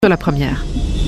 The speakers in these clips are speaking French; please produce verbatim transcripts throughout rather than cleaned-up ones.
de la première.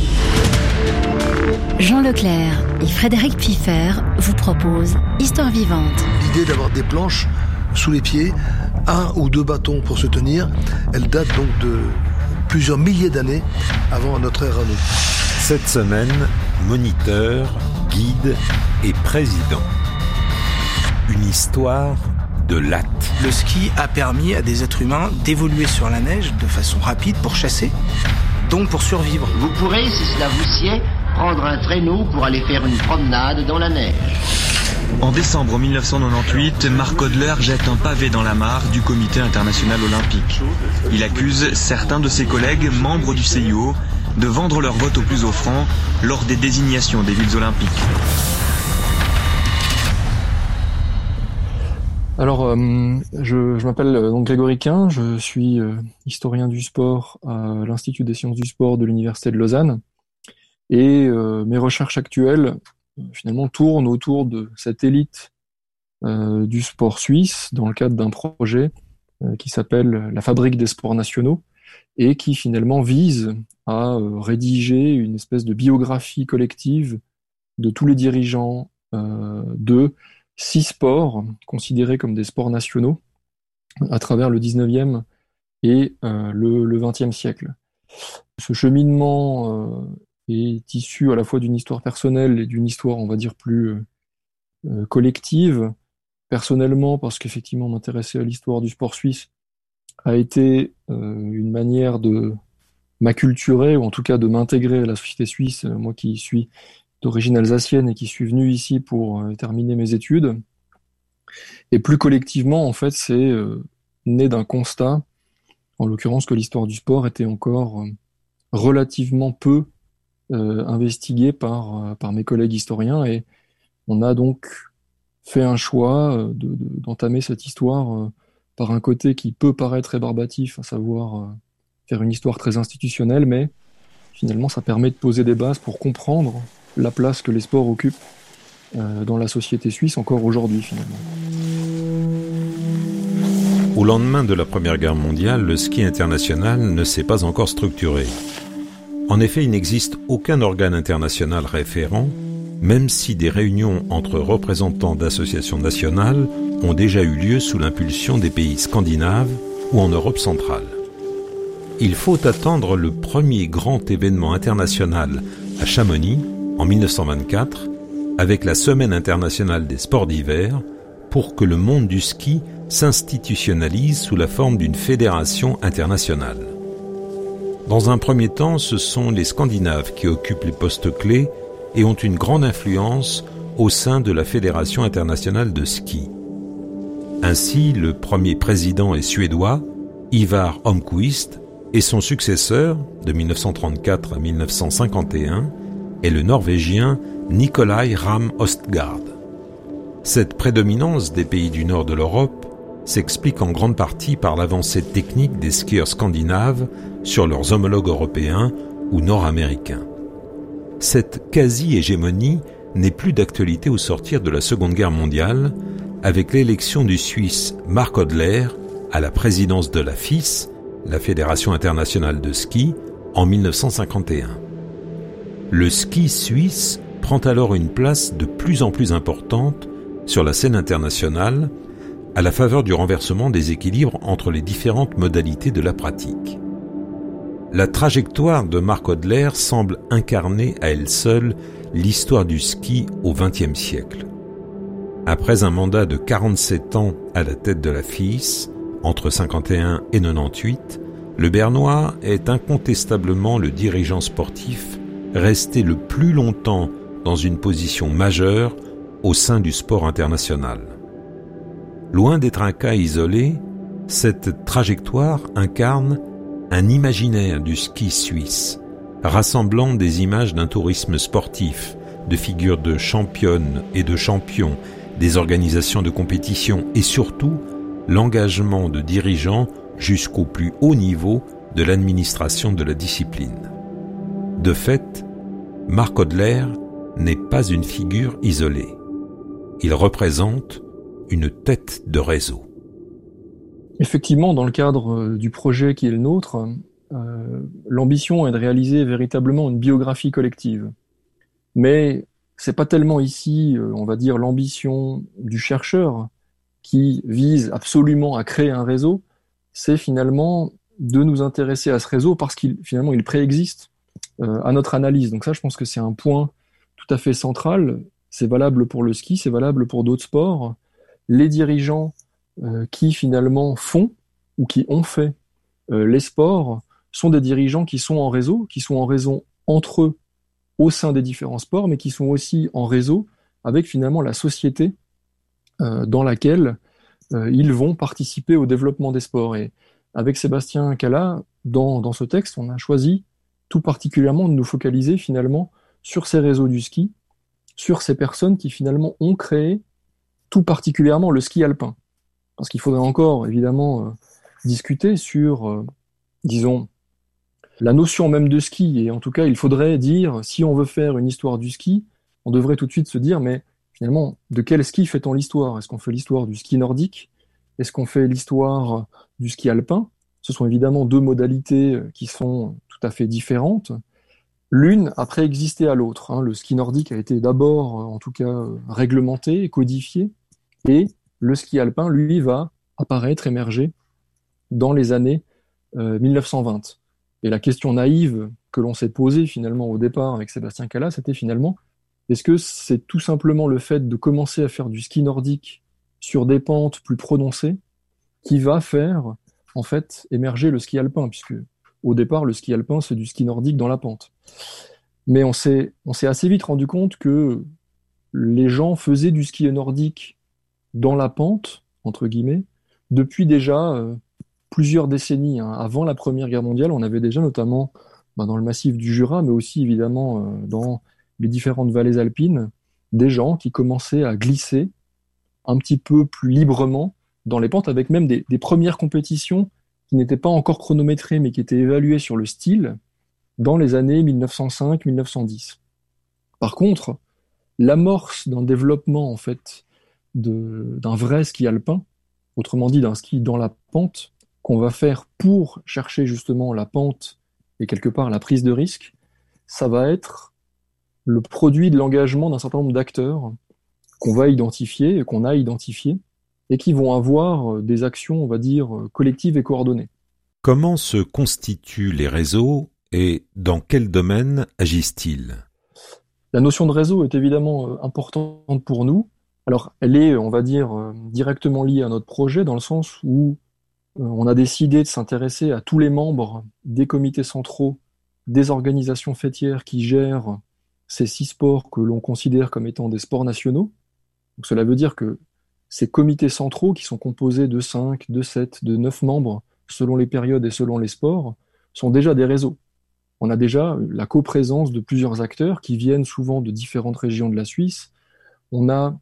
Jean Leclerc et Frédéric Piffer vous proposent Histoire vivante. L'idée d'avoir des planches sous les pieds, un ou deux bâtons pour se tenir, elle date donc de plusieurs milliers d'années avant notre ère à nous. Cette semaine, moniteur, guide et président. Une histoire de latte. Le ski a permis à des êtres humains d'évoluer sur la neige de façon rapide pour chasser, donc pour survivre. Vous pourrez, si cela vous sied, prendre un traîneau pour aller faire une promenade dans la neige. En décembre mille neuf cent quatre-vingt-dix-huit, Marc Hodler jette un pavé dans la mare du Comité international olympique. Il accuse certains de ses collègues, membres du C I O, de vendre leur vote au plus offrant lors des désignations des villes olympiques. Alors, euh, je, je m'appelle euh, donc Grégory Quin, je suis euh, historien du sport à l'Institut des sciences du sport de l'Université de Lausanne. Et euh, mes recherches actuelles, euh, finalement, tournent autour de cette élite euh, du sport suisse, dans le cadre d'un projet euh, qui s'appelle la Fabrique des sports nationaux, et qui finalement vise à euh, rédiger une espèce de biographie collective de tous les dirigeants euh, de six sports considérés comme des sports nationaux à travers le dix-neuvième et euh, le, le vingtième siècle. Ce cheminement euh, est issu à la fois d'une histoire personnelle et d'une histoire, on va dire, plus euh, collective. Personnellement, parce qu'effectivement m'intéresser à l'histoire du sport suisse a été euh, une manière de m'acculturer, ou en tout cas de m'intégrer à la société suisse, moi qui suis d'origine alsacienne et qui suis venu ici pour euh, terminer mes études. Et plus collectivement, en fait, c'est euh, né d'un constat, en l'occurrence que l'histoire du sport était encore euh, relativement peu euh, investiguée par, euh, par mes collègues historiens, et on a donc fait un choix euh, de, de, d'entamer cette histoire euh, par un côté qui peut paraître rébarbatif, à savoir euh, faire une histoire très institutionnelle, mais finalement ça permet de poser des bases pour comprendre la place que les sports occupent euh, dans la société suisse encore aujourd'hui, finalement. Au lendemain de la Première Guerre mondiale, le ski international ne s'est pas encore structuré. En effet, il n'existe aucun organe international référent, même si des réunions entre représentants d'associations nationales ont déjà eu lieu sous l'impulsion des pays scandinaves ou en Europe centrale. Il faut attendre le premier grand événement international à Chamonix, en mille neuf cent vingt-quatre, avec la Semaine internationale des sports d'hiver, pour que le monde du ski s'institutionnalise sous la forme d'une fédération internationale. Dans un premier temps, ce sont les Scandinaves qui occupent les postes clés et ont une grande influence au sein de la Fédération internationale de ski. Ainsi, le premier président est suédois, Ivar Holmqvist, et son successeur, de mille neuf cent trente-quatre à mille neuf cent cinquante et un, est le Norvégien Nicolai Ramm Østgaard. Cette prédominance des pays du nord de l'Europe s'explique en grande partie par l'avancée technique des skieurs scandinaves sur leurs homologues européens ou nord-américains. Cette quasi-hégémonie n'est plus d'actualité au sortir de la Seconde Guerre mondiale, avec l'élection du Suisse Marc Hodler à la présidence de la F I S, la Fédération internationale de ski, en mille neuf cent cinquante et un. Le ski suisse prend alors une place de plus en plus importante sur la scène internationale, à la faveur du renversement des équilibres entre les différentes modalités de la pratique. La trajectoire de Marc Hodler semble incarner à elle seule l'histoire du ski au vingtième siècle. Après un mandat de quarante-sept ans à la tête de la F I S, entre cinquante et un et quatre-vingt-dix-huit, le Bernois est incontestablement le dirigeant sportif resté le plus longtemps dans une position majeure au sein du sport international. Loin d'être un cas isolé, cette trajectoire incarne un imaginaire du ski suisse, rassemblant des images d'un tourisme sportif, de figures de championnes et de champions, des organisations de compétition et surtout l'engagement de dirigeants jusqu'au plus haut niveau de l'administration de la discipline. De fait, Marc Hodler n'est pas une figure isolée. Il représente une tête de réseau. Effectivement, dans le cadre du projet qui est le nôtre, euh, l'ambition est de réaliser véritablement une biographie collective. Mais c'est pas tellement ici, euh, on va dire, l'ambition du chercheur qui vise absolument à créer un réseau, c'est finalement de nous intéresser à ce réseau parce qu'il finalement il préexiste euh, à notre analyse. Donc ça, je pense que c'est un point tout à fait central. C'est valable pour le ski, c'est valable pour d'autres sports. Les dirigeants euh, qui finalement font ou qui ont fait euh, les sports sont des dirigeants qui sont en réseau, qui sont en réseau entre eux au sein des différents sports, mais qui sont aussi en réseau avec finalement la société euh, dans laquelle euh, ils vont participer au développement des sports. Et avec Sébastien Cala, dans, dans ce texte, on a choisi tout particulièrement de nous focaliser finalement sur ces réseaux du ski, sur ces personnes qui finalement ont créé tout particulièrement le ski alpin. Parce qu'il faudrait encore évidemment euh, discuter sur, euh, disons, la notion même de ski. Et en tout cas, il faudrait dire, si on veut faire une histoire du ski, on devrait tout de suite se dire, mais finalement, de quel ski fait-on l'histoire? Est-ce qu'on fait l'histoire du ski nordique? Est-ce qu'on fait l'histoire du ski alpin? Ce sont évidemment deux modalités qui sont tout à fait différentes. L'une a préexisté à l'autre. Hein. Le ski nordique a été d'abord, en tout cas, réglementé, codifié, et le ski alpin, lui, va apparaître, émerger dans les années euh, mille neuf cent vingt. Et la question naïve que l'on s'est posée finalement au départ avec Sébastien Cala, c'était finalement, est-ce que c'est tout simplement le fait de commencer à faire du ski nordique sur des pentes plus prononcées qui va faire en fait émerger le ski alpin, puisque au départ le ski alpin c'est du ski nordique dans la pente. Mais on s'est, on s'est assez vite rendu compte que les gens faisaient du ski nordique dans la pente, entre guillemets, depuis déjà euh, plusieurs décennies. Hein. Avant la Première Guerre mondiale, on avait déjà notamment ben, dans le massif du Jura, mais aussi évidemment euh, dans les différentes vallées alpines, des gens qui commençaient à glisser un petit peu plus librement dans les pentes, avec même des, des premières compétitions qui n'étaient pas encore chronométrées, mais qui étaient évaluées sur le style dans les années mille neuf cent cinq mille neuf cent dix. Par contre, l'amorce d'un développement en fait de, d'un vrai ski alpin, autrement dit d'un ski dans la pente, qu'on va faire pour chercher justement la pente et quelque part la prise de risque, ça va être le produit de l'engagement d'un certain nombre d'acteurs qu'on va identifier, qu'on a identifiés, et qui vont avoir des actions, on va dire, collectives et coordonnées. Comment se constituent les réseaux et dans quel domaine agissent-ils? La notion de réseau est évidemment importante pour nous. Alors, elle est, on va dire, directement liée à notre projet, dans le sens où on a décidé de s'intéresser à tous les membres des comités centraux, des organisations fêtières qui gèrent ces six sports que l'on considère comme étant des sports nationaux. Donc, cela veut dire que ces comités centraux, qui sont composés de cinq, de sept, de neuf membres, selon les périodes et selon les sports, sont déjà des réseaux. On a déjà la coprésence de plusieurs acteurs qui viennent souvent de différentes régions de la Suisse. On a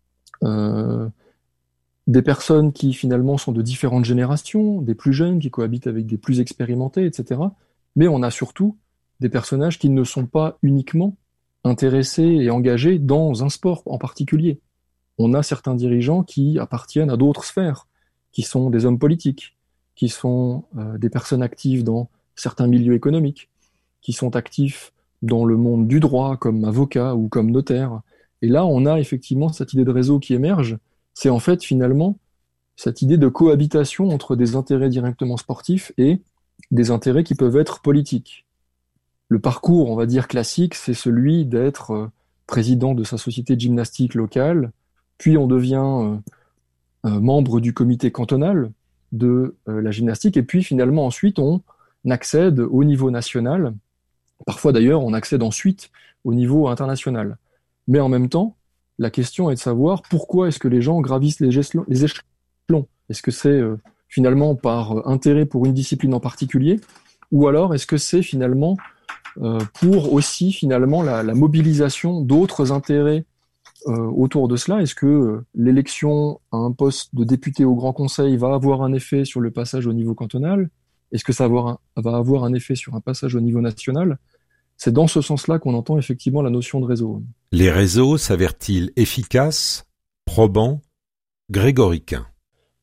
euh, des personnes qui finalement sont de différentes générations, des plus jeunes qui cohabitent avec des plus expérimentés, et cetera. Mais on a surtout des personnages qui ne sont pas uniquement intéressés et engagés dans un sport en particulier. On a certains dirigeants qui appartiennent à d'autres sphères, qui sont des hommes politiques, qui sont euh, des personnes actives dans certains milieux économiques, qui sont actifs dans le monde du droit comme avocat ou comme notaire. Et là, on a effectivement cette idée de réseau qui émerge. C'est en fait finalement cette idée de cohabitation entre des intérêts directement sportifs et des intérêts qui peuvent être politiques. Le parcours, on va dire classique, c'est celui d'être euh, président de sa société de gymnastique locale, puis on devient euh, euh, membre du comité cantonal de euh, la gymnastique, et puis finalement ensuite on accède au niveau national. Parfois d'ailleurs on accède ensuite au niveau international. Mais en même temps, la question est de savoir pourquoi est-ce que les gens gravissent les échelons, les échelons. Est-ce que c'est euh, finalement par intérêt pour une discipline en particulier, ou alors est-ce que c'est finalement euh, pour aussi finalement la, la mobilisation d'autres intérêts Euh, autour de cela? Est-ce que euh, l'élection à un poste de député au Grand Conseil va avoir un effet sur le passage au niveau cantonal? Est-ce que ça va avoir un, va avoir un effet sur un passage au niveau national? C'est dans ce sens-là qu'on entend effectivement la notion de réseau. Les réseaux s'avèrent-ils efficaces, probants, Grégory Quin?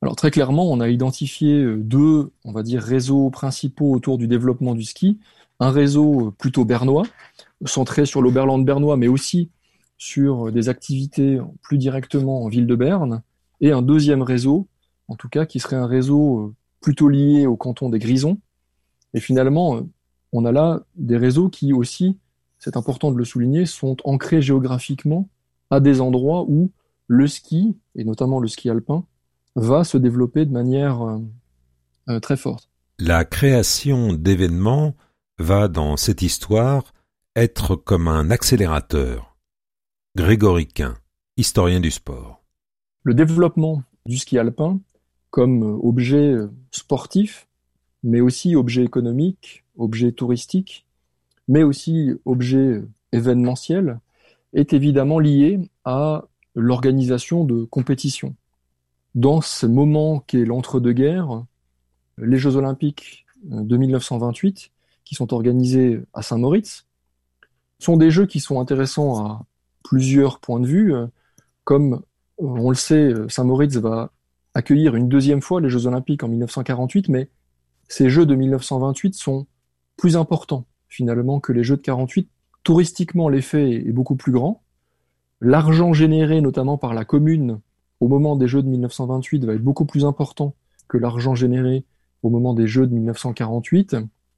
Alors très clairement, on a identifié deux, on va dire, réseaux principaux autour du développement du ski. Un réseau plutôt bernois, centré sur l'Oberland bernois, mais aussi sur des activités plus directement en ville de Berne, et un deuxième réseau, en tout cas, qui serait un réseau plutôt lié au canton des Grisons. Et finalement, on a là des réseaux qui aussi, c'est important de le souligner, sont ancrés géographiquement à des endroits où le ski, et notamment le ski alpin, va se développer de manière euh, euh, très forte. La création d'événements va, dans cette histoire, être comme un accélérateur. Grégory Quin, historien du sport. Le développement du ski alpin comme objet sportif, mais aussi objet économique, objet touristique, mais aussi objet événementiel, est évidemment lié à l'organisation de compétitions. Dans ce moment qu'est l'entre-deux-guerres, les Jeux Olympiques de mille neuf cent vingt-huit, qui sont organisés à Saint-Moritz, sont des jeux qui sont intéressants à plusieurs points de vue. Comme on le sait, Saint-Moritz va accueillir une deuxième fois les Jeux Olympiques en mille neuf cent quarante-huit, mais ces Jeux de mille neuf cent vingt-huit sont plus importants finalement que les Jeux de quarante-huit. Touristiquement, l'effet est beaucoup plus grand. L'argent généré notamment par la commune au moment des Jeux de mille neuf cent vingt-huit va être beaucoup plus important que l'argent généré au moment des Jeux de mille neuf cent quarante-huit.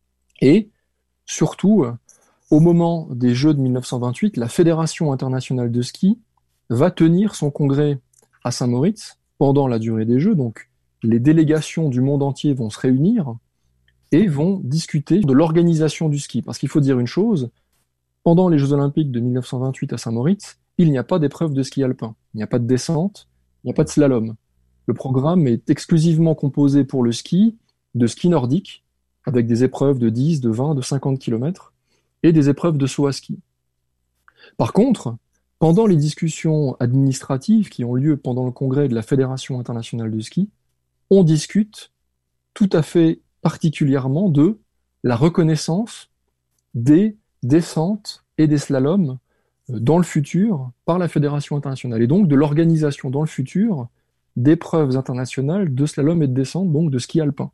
Et surtout, au moment des Jeux de mille neuf cent vingt-huit, la Fédération internationale de ski va tenir son congrès à Saint-Moritz pendant la durée des Jeux. Donc, les délégations du monde entier vont se réunir et vont discuter de l'organisation du ski. Parce qu'il faut dire une chose, pendant les Jeux Olympiques de mille neuf cent vingt-huit à Saint-Moritz, il n'y a pas d'épreuve de ski alpin. Il n'y a pas de descente, il n'y a pas de slalom. Le programme est exclusivement composé pour le ski, de ski nordique, avec des épreuves de dix, de vingt, de cinquante kilomètres, et des épreuves de saut à ski. Par contre, pendant les discussions administratives qui ont lieu pendant le congrès de la Fédération internationale de ski, on discute tout à fait particulièrement de la reconnaissance des descentes et des slaloms dans le futur par la Fédération internationale, et donc de l'organisation dans le futur d'épreuves internationales de slalom et de descente, donc de ski alpin.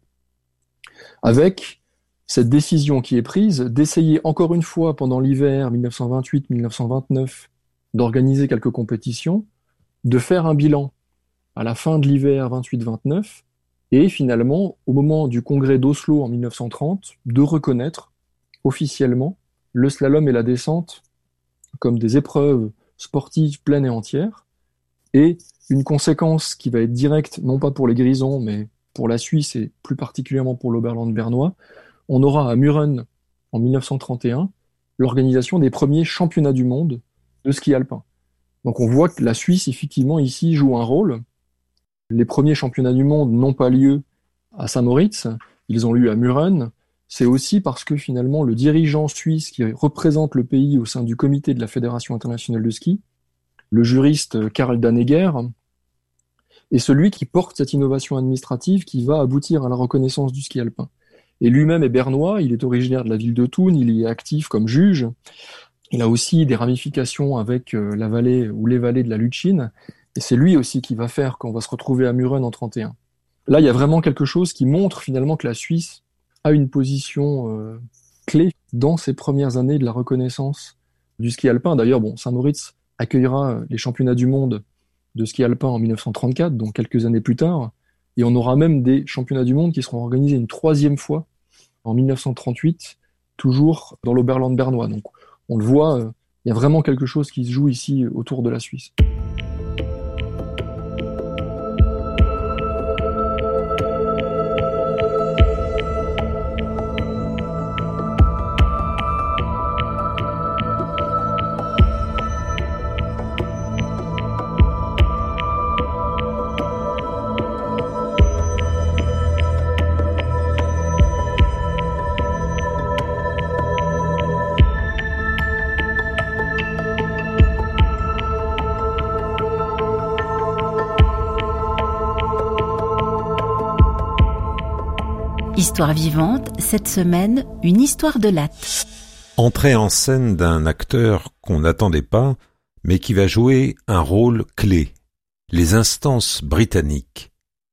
Avec cette décision qui est prise d'essayer encore une fois pendant l'hiver mille neuf cent vingt-huit mille neuf cent vingt-neuf d'organiser quelques compétitions, de faire un bilan à la fin de l'hiver vingt-huit vingt-neuf, et finalement, au moment du congrès d'Oslo en mille neuf cent trente, de reconnaître officiellement le slalom et la descente comme des épreuves sportives pleines et entières, et une conséquence qui va être directe, non pas pour les Grisons, mais pour la Suisse et plus particulièrement pour l'Oberland bernois, on aura à Mürren, en mille neuf cent trente et un, l'organisation des premiers championnats du monde de ski alpin. Donc on voit que la Suisse, effectivement, ici, joue un rôle. Les premiers championnats du monde n'ont pas lieu à Saint-Moritz, ils ont lieu à Mürren. C'est aussi parce que finalement, le dirigeant suisse qui représente le pays au sein du comité de la Fédération internationale de ski, le juriste Karl Danneger, est celui qui porte cette innovation administrative qui va aboutir à la reconnaissance du ski alpin. Et lui-même est bernois, il est originaire de la ville de Thun, il y est actif comme juge. Il a aussi des ramifications avec la vallée ou les vallées de la Lütschine, et c'est lui aussi qui va faire qu'on va se retrouver à Mürren en trente et un. Là, il y a vraiment quelque chose qui montre finalement que la Suisse a une position euh, clé dans ces premières années de la reconnaissance du ski alpin. D'ailleurs, bon, Saint-Moritz accueillera les championnats du monde de ski alpin en mille neuf cent trente-quatre, donc quelques années plus tard, et on aura même des championnats du monde qui seront organisés une troisième fois en mille neuf cent trente-huit, toujours dans l'Oberland bernois. Donc on le voit, il euh, y a vraiment quelque chose qui se joue ici autour de la Suisse. Histoire vivante, cette semaine, une histoire de latte. Entrée en scène d'un acteur qu'on n'attendait pas, mais qui va jouer un rôle clé, les instances britanniques.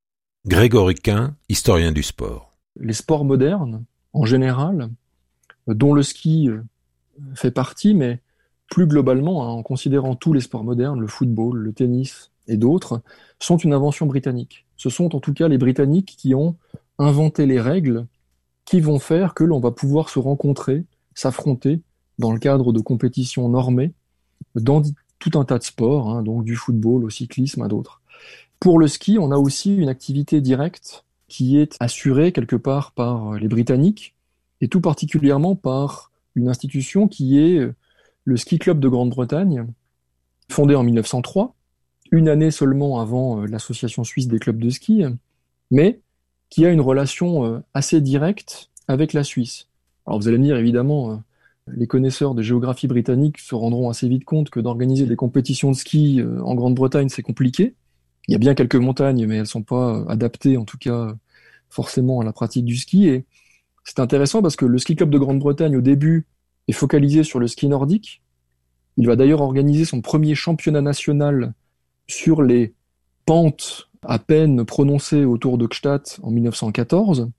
Grégory Quin, historien du sport. Les sports modernes, en général, dont le ski fait partie, mais plus globalement, hein, en considérant tous les sports modernes, le football, le tennis et d'autres, sont une invention britannique. Ce sont en tout cas les Britanniques qui ont inventé les règles qui vont faire que l'on va pouvoir se rencontrer, s'affronter dans le cadre de compétitions normées dans tout un tas de sports, hein, donc du football au cyclisme à d'autres. Pour le ski, on a aussi une activité directe qui est assurée quelque part par les Britanniques et tout particulièrement par une institution qui est le Ski Club de Grande-Bretagne, fondé en mille neuf cent trois, une année seulement avant l'Association suisse des clubs de ski, mais qui a une relation assez directe avec la Suisse. Alors vous allez me dire, évidemment, les connaisseurs de géographie britannique se rendront assez vite compte que d'organiser des compétitions de ski en Grande-Bretagne, c'est compliqué. Il y a bien quelques montagnes, mais elles ne sont pas adaptées, en tout cas, forcément à la pratique du ski. Et c'est intéressant parce que le Ski Club de Grande-Bretagne, au début, est focalisé sur le ski nordique. Il va d'ailleurs organiser son premier championnat national sur les pentes à peine prononcées autour de Gstaad en mille neuf cent quatorze.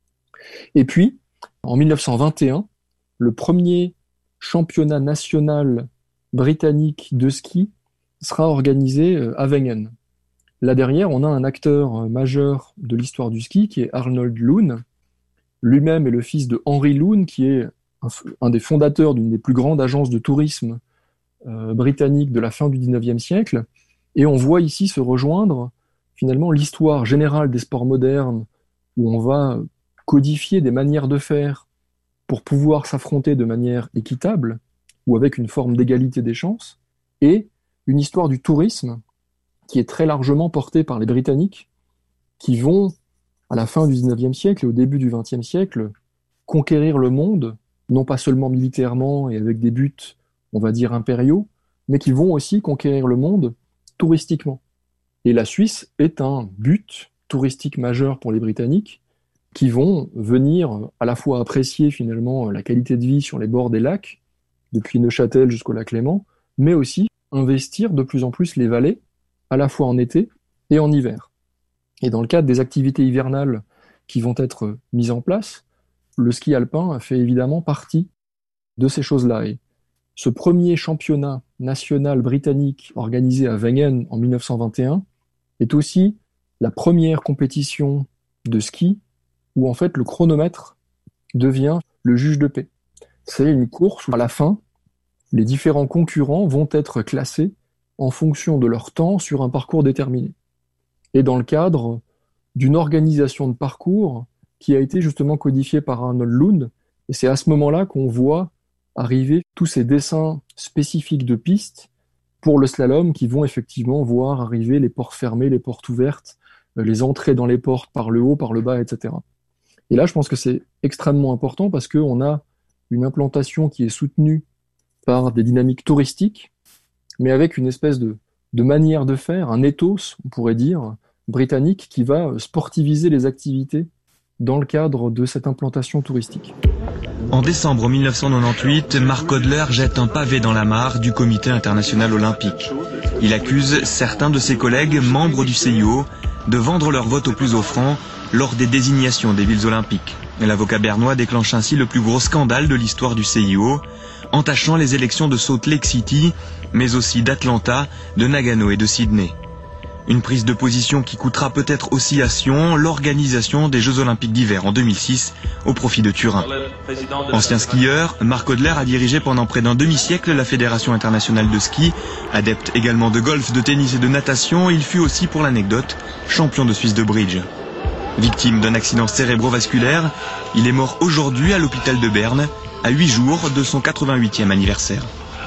Et puis, en mille neuf cent vingt et un, le premier championnat national britannique de ski sera organisé à Wengen. Là derrière, on a un acteur majeur de l'histoire du ski qui est Arnold Loon. Lui-même est le fils de Henry Loon, qui est un, un des fondateurs d'une des plus grandes agences de tourisme euh, britanniques de la fin du dix-neuvième siècle. Et on voit ici se rejoindre finalement l'histoire générale des sports modernes, où on va codifier des manières de faire pour pouvoir s'affronter de manière équitable, ou avec une forme d'égalité des chances, et une histoire du tourisme qui est très largement portée par les Britanniques, qui vont, à la fin du dix-neuvième siècle et au début du vingtième siècle, conquérir le monde, non pas seulement militairement et avec des buts, on va dire, impériaux, mais qui vont aussi conquérir le monde touristiquement. Et la Suisse est un but touristique majeur pour les Britanniques, qui vont venir à la fois apprécier finalement la qualité de vie sur les bords des lacs, depuis Neuchâtel jusqu'au lac Léman, mais aussi investir de plus en plus les vallées, à la fois en été et en hiver. Et dans le cadre des activités hivernales qui vont être mises en place, le ski alpin fait évidemment partie de ces choses-là. Et ce premier championnat national britannique organisé à Wengen en mille neuf cent vingt et un est aussi la première compétition de ski où en fait le chronomètre devient le juge de paix. C'est une course où à la fin, les différents concurrents vont être classés en fonction de leur temps sur un parcours déterminé. Et dans le cadre d'une organisation de parcours qui a été justement codifiée par Arnold Loon, et c'est à ce moment-là qu'on voit arriver tous ces dessins spécifiques de pistes pour le slalom qui vont effectivement voir arriver les portes fermées, les portes ouvertes, les entrées dans les portes par le haut, par le bas, et cetera. Et là, je pense que c'est extrêmement important parce qu'on a une implantation qui est soutenue par des dynamiques touristiques, mais avec une espèce de, de manière de faire, un ethos, on pourrait dire, britannique, qui va sportiviser les activités dans le cadre de cette implantation touristique. En décembre mille neuf cent quatre-vingt-dix-huit, Marc Hodler jette un pavé dans la mare du Comité international olympique. Il accuse certains de ses collègues, membres du C I O, de vendre leur vote au plus offrant lors des désignations des villes olympiques. L'avocat bernois déclenche ainsi le plus gros scandale de l'histoire du C I O, entachant les élections de Salt Lake City, mais aussi d'Atlanta, de Nagano et de Sydney. Une prise de position qui coûtera peut-être aussi à Sion l'organisation des Jeux Olympiques d'hiver en deux mille six au profit de Turin. Ancien skieur, Marc Hodler a dirigé pendant près d'un demi-siècle la Fédération internationale de ski. Adepte également de golf, de tennis et de natation, il fut aussi, pour l'anecdote, champion de Suisse de bridge. Victime d'un accident cérébrovasculaire, il est mort aujourd'hui à l'hôpital de Berne, à huit jours de son quatre-vingt-huitième anniversaire.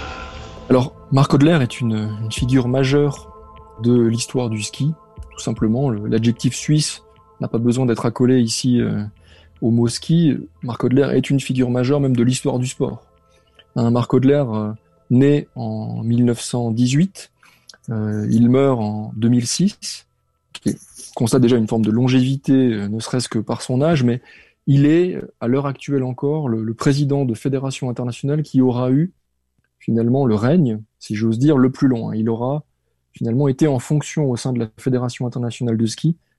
Alors, Marc Hodler est une, une figure majeure de l'histoire du ski, tout simplement. Le, l'adjectif suisse n'a pas besoin d'être accolé ici euh, au mot ski. Marc Hodler est une figure majeure même de l'histoire du sport. Hein, Marc Hodler, euh, né en mille neuf cent dix-huit, euh, il meurt en deux mille six, qui constate déjà une forme de longévité, euh, ne serait-ce que par son âge, mais il est, à l'heure actuelle encore, le, le président de fédération internationale qui aura eu, finalement, le règne, si j'ose dire, le plus long. Hein. Il aura finalement été en fonction au sein de la Fédération internationale de ski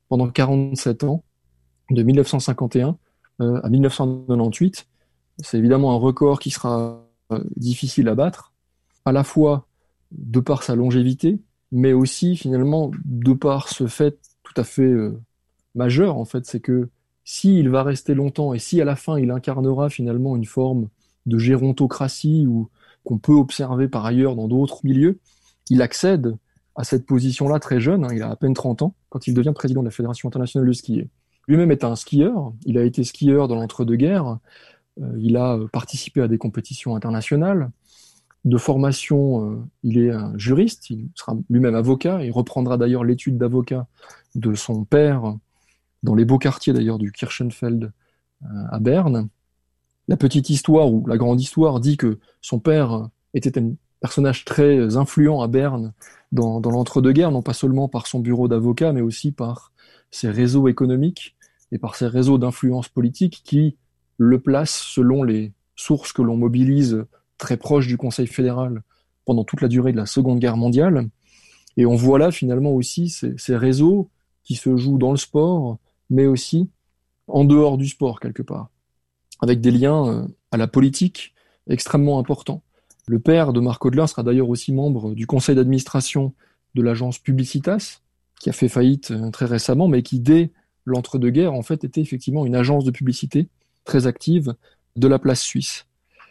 pendant quarante-sept ans, de mille neuf cent cinquante et un euh, à mille neuf cent quatre-vingt-dix-huit. C'est évidemment un record qui sera euh, difficile à battre, à la fois de par sa longévité, mais aussi finalement de par ce fait tout à fait euh, majeur, en fait, c'est que s'il va rester longtemps et si à la fin il incarnera finalement une forme de gérontocratie ou qu'on peut observer par ailleurs dans d'autres milieux, il accède à cette position-là très jeune, hein, il a à peine trente ans, quand il devient président de la Fédération internationale de ski. Lui-même est un skieur, il a été skieur dans l'entre-deux-guerres, euh, il a participé à des compétitions internationales. De formation, euh, il est un juriste, il sera lui-même avocat, il reprendra d'ailleurs l'étude d'avocat de son père dans les beaux quartiers d'ailleurs du Kirchenfeld euh, à Berne. La petite histoire ou la grande histoire dit que son père était un personnage très influent à Berne dans, dans l'entre-deux-guerres, non pas seulement par son bureau d'avocat, mais aussi par ses réseaux économiques et par ses réseaux d'influence politique qui le placent, selon les sources que l'on mobilise, très proche du Conseil fédéral pendant toute la durée de la Seconde Guerre mondiale. Et on voit là finalement aussi ces, ces réseaux qui se jouent dans le sport, mais aussi en dehors du sport quelque part, avec des liens à la politique extrêmement importants. Le père de Marc Hodler sera d'ailleurs aussi membre du conseil d'administration de l'agence Publicitas, qui a fait faillite très récemment, mais qui, dès l'entre-deux-guerres, en fait, était effectivement une agence de publicité très active de la place suisse.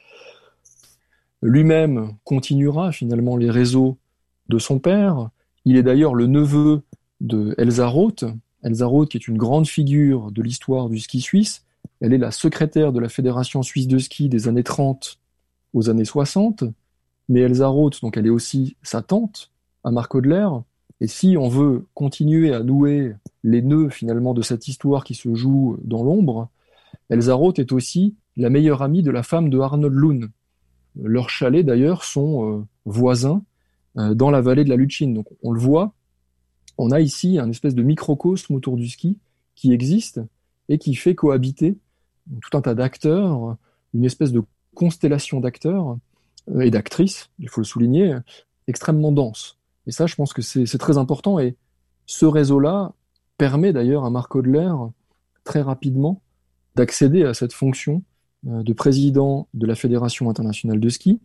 Lui-même continuera finalement les réseaux de son père. Il est d'ailleurs le neveu de Elsa Roth. Elsa Roth, qui est une grande figure de l'histoire du ski suisse. Elle est la secrétaire de la Fédération suisse de ski des années trente aux années soixante. Mais Elsa Roth, donc, elle est aussi sa tante à Marc Hodler. Et si on veut continuer à nouer les nœuds finalement de cette histoire qui se joue dans l'ombre, Elsa Roth est aussi la meilleure amie de la femme de Arnold Lund. Leurs chalets d'ailleurs sont euh, voisins euh, dans la vallée de la Lutschine. Donc on le voit, on a ici un espèce de microcosme autour du ski qui existe et qui fait cohabiter tout un tas d'acteurs, une espèce de constellation d'acteurs euh, et d'actrices, il faut le souligner, extrêmement dense. Et ça, je pense que c'est, c'est très important. Et ce réseau-là permet d'ailleurs à Marc Hodler très rapidement d'accéder à cette fonction de président de la Fédération internationale de ski.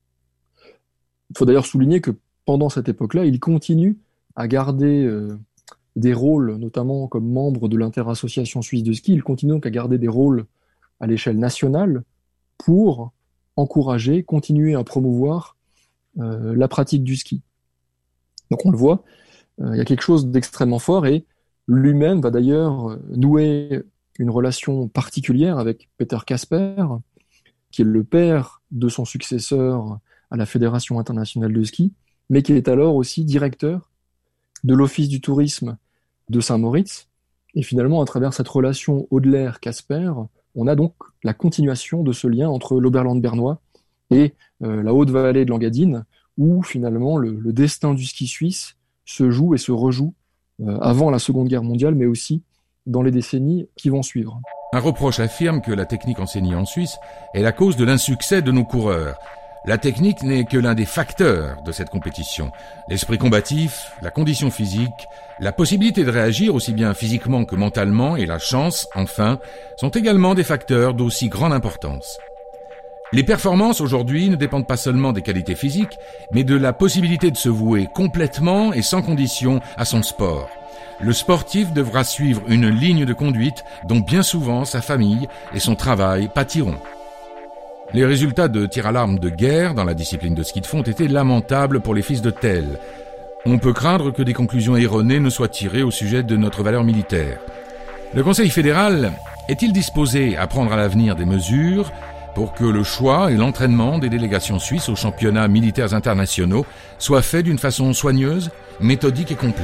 Il faut d'ailleurs souligner que pendant cette époque-là, il continue à garder euh, des rôles, notamment comme membre de l'Interassociation suisse de ski. Il continue donc à garder des rôles à l'échelle nationale pour encourager, continuer à promouvoir euh, la pratique du ski. Donc on le voit, euh, il y a quelque chose d'extrêmement fort et lui-même va d'ailleurs nouer une relation particulière avec Peter Kasper, qui est le père de son successeur à la Fédération internationale de ski, mais qui est alors aussi directeur de l'Office du tourisme de Saint-Moritz. Et finalement, à travers cette relation Hodler-Kasper, on a donc la continuation de ce lien entre l'Oberland bernois et euh, la Haute-Vallée de l'Engadine, où finalement le, le destin du ski suisse se joue et se rejoue euh, avant la Seconde Guerre mondiale, mais aussi dans les décennies qui vont suivre. Un reproche affirme que la technique enseignée en Suisse est la cause de l'insuccès de nos coureurs. La technique n'est que l'un des facteurs de cette compétition. L'esprit combatif, la condition physique, la possibilité de réagir aussi bien physiquement que mentalement et la chance, enfin, sont également des facteurs d'aussi grande importance. Les performances aujourd'hui ne dépendent pas seulement des qualités physiques, mais de la possibilité de se vouer complètement et sans condition à son sport. Le sportif devra suivre une ligne de conduite dont bien souvent sa famille et son travail pâtiront. Les résultats de tir à l'arme de guerre dans la discipline de ski de fond étaient lamentables pour les fils de Tell. On peut craindre que des conclusions erronées ne soient tirées au sujet de notre valeur militaire. Le Conseil fédéral est-il disposé à prendre à l'avenir des mesures pour que le choix et l'entraînement des délégations suisses aux championnats militaires internationaux soient faits d'une façon soigneuse, méthodique et complète ?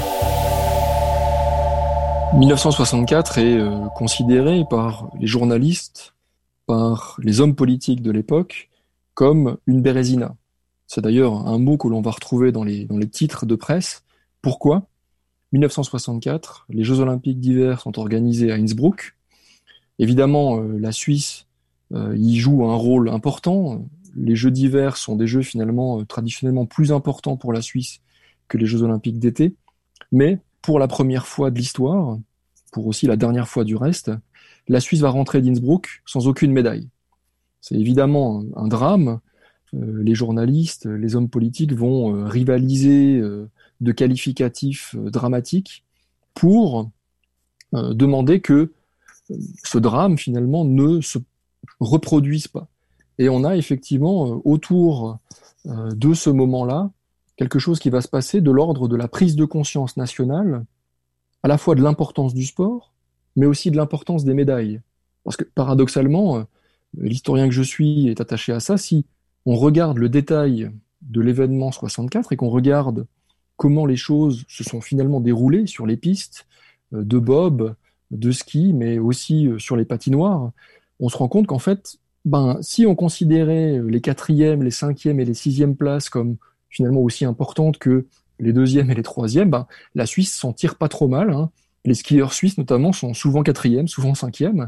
mille neuf cent soixante-quatre est euh, considéré par les journalistes, par les hommes politiques de l'époque, comme une bérésina. C'est d'ailleurs un mot que l'on va retrouver dans les, dans les titres de presse. Pourquoi ? mille neuf cent soixante-quatre, les Jeux Olympiques d'hiver sont organisés à Innsbruck. Évidemment, euh, la Suisse euh, y joue un rôle important. Les Jeux d'hiver sont des jeux finalement euh, traditionnellement plus importants pour la Suisse que les Jeux Olympiques d'été. Mais pour la première fois de l'histoire, pour aussi la dernière fois du reste, la Suisse va rentrer d'Innsbruck sans aucune médaille. C'est évidemment un, un drame. Euh, les journalistes, les hommes politiques vont euh, rivaliser euh, de qualificatifs euh, dramatiques pour euh, demander que euh, ce drame, finalement, ne se reproduise pas. Et on a effectivement, euh, autour euh, de ce moment-là, quelque chose qui va se passer de l'ordre de la prise de conscience nationale, à la fois de l'importance du sport, mais aussi de l'importance des médailles. Parce que, paradoxalement, euh, l'historien que je suis est attaché à ça. Si on regarde le détail de l'événement soixante-quatre et qu'on regarde comment les choses se sont finalement déroulées sur les pistes euh, de bob, de ski, mais aussi euh, sur les patinoires, on se rend compte qu'en fait, ben, si on considérait les quatrièmes, les cinquièmes et les sixièmes places comme finalement aussi importantes que les deuxièmes et les troisièmes, ben, la Suisse s'en tire pas trop mal, hein. Les skieurs suisses notamment sont souvent quatrièmes, souvent cinquièmes.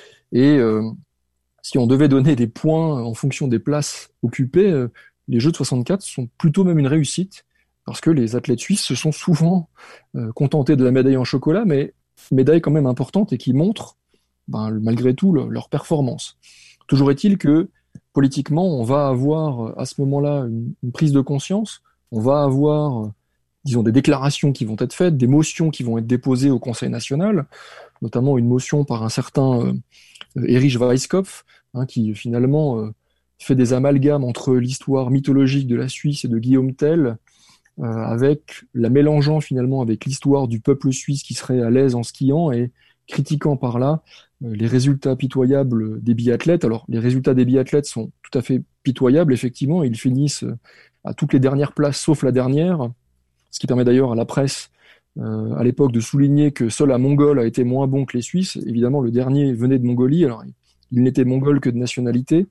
Et euh, si on devait donner des points en fonction des places occupées, euh, les Jeux de soixante-quatre sont plutôt même une réussite, parce que les athlètes suisses se sont souvent euh, contentés de la médaille en chocolat, mais médaille quand même importante et qui montre ben, malgré tout le, leur performance. Toujours est-il que politiquement, on va avoir à ce moment-là une, une prise de conscience, on va avoir, disons, des déclarations qui vont être faites, des motions qui vont être déposées au Conseil national, notamment une motion par un certain euh, Erich Weisskopf, hein, qui finalement euh, fait des amalgames entre l'histoire mythologique de la Suisse et de Guillaume Tell, euh, avec la mélangeant finalement avec l'histoire du peuple suisse qui serait à l'aise en skiant et critiquant par là euh, les résultats pitoyables des biathlètes. Alors, les résultats des biathlètes sont tout à fait pitoyables, effectivement, ils finissent à toutes les dernières places, sauf la dernière, ce qui permet d'ailleurs à la presse, euh, à l'époque, de souligner que seul un Mongol a été moins bon que les Suisses. Évidemment, le dernier venait de Mongolie, alors il n'était mongol que de nationalité.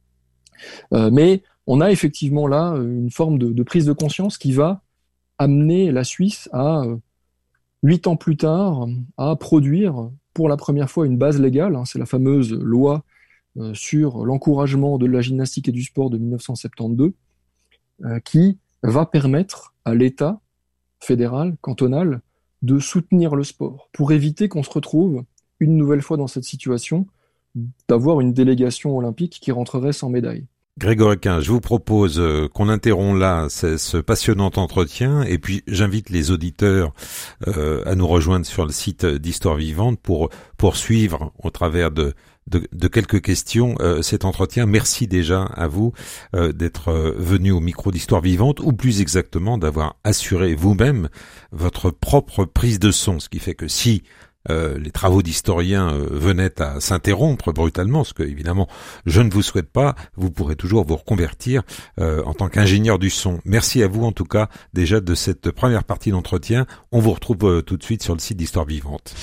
Euh, mais on a effectivement là une forme de, de prise de conscience qui va amener la Suisse à... Euh, Huit ans plus tard, à produire pour la première fois une base légale, hein, c'est la fameuse loi euh, sur l'encouragement de la gymnastique et du sport de dix-neuf cent soixante-douze, euh, qui va permettre à l'État fédéral, cantonal, de soutenir le sport, pour éviter qu'on se retrouve une nouvelle fois dans cette situation d'avoir une délégation olympique qui rentrerait sans médaille. Grégory Quin, je vous propose euh, qu'on interrompt là ce, ce passionnant entretien et puis j'invite les auditeurs euh, à nous rejoindre sur le site d'Histoire Vivante pour poursuivre au travers de, de, de quelques questions euh, cet entretien. Merci déjà à vous euh, d'être euh, venu au micro d'Histoire Vivante ou plus exactement d'avoir assuré vous-même votre propre prise de son, ce qui fait que si Euh, les travaux d'historiens euh, venaient à s'interrompre brutalement, ce que évidemment je ne vous souhaite pas, vous pourrez toujours vous reconvertir euh, en tant qu'ingénieur du son. Merci à vous en tout cas déjà de cette première partie d'entretien. On vous retrouve euh, tout de suite sur le site d'Histoire Vivante.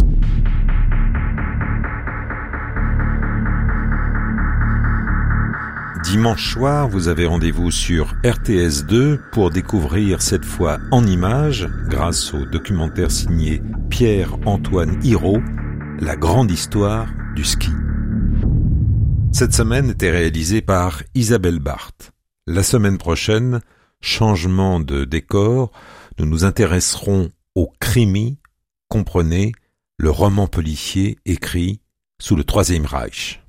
Dimanche soir, vous avez rendez-vous sur R T S deux pour découvrir cette fois en images, grâce au documentaire signé Pierre-Antoine Hirault, la grande histoire du ski. Cette semaine était réalisée par Isabelle Barthes. La semaine prochaine, changement de décor, nous nous intéresserons au Krimi, comprenez, le roman policier écrit sous le Troisième Reich.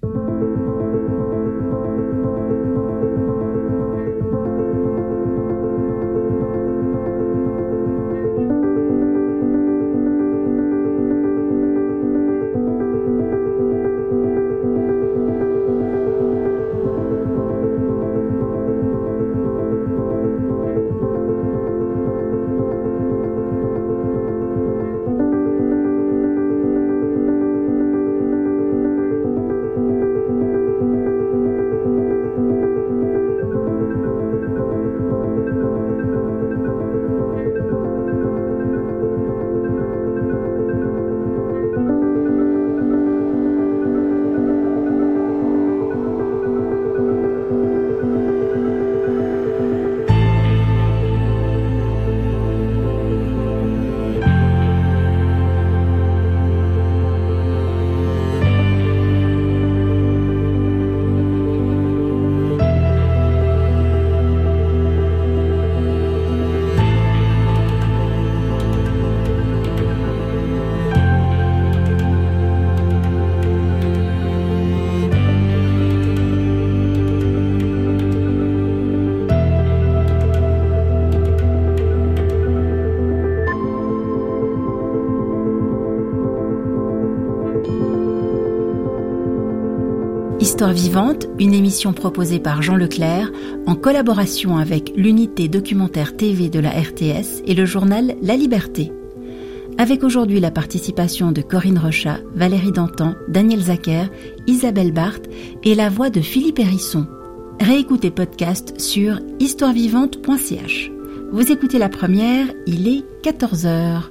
Histoire vivante, une émission proposée par Jean Leclerc en collaboration avec l'unité documentaire T V de la R T S et le journal La Liberté. Avec aujourd'hui la participation de Corinne Rochat, Valérie Dantan, Daniel Zacher, Isabelle Barthes et la voix de Philippe Hérisson. Réécoutez podcast sur histoire vivante point c h. Vous écoutez la première, il est quatorze heures.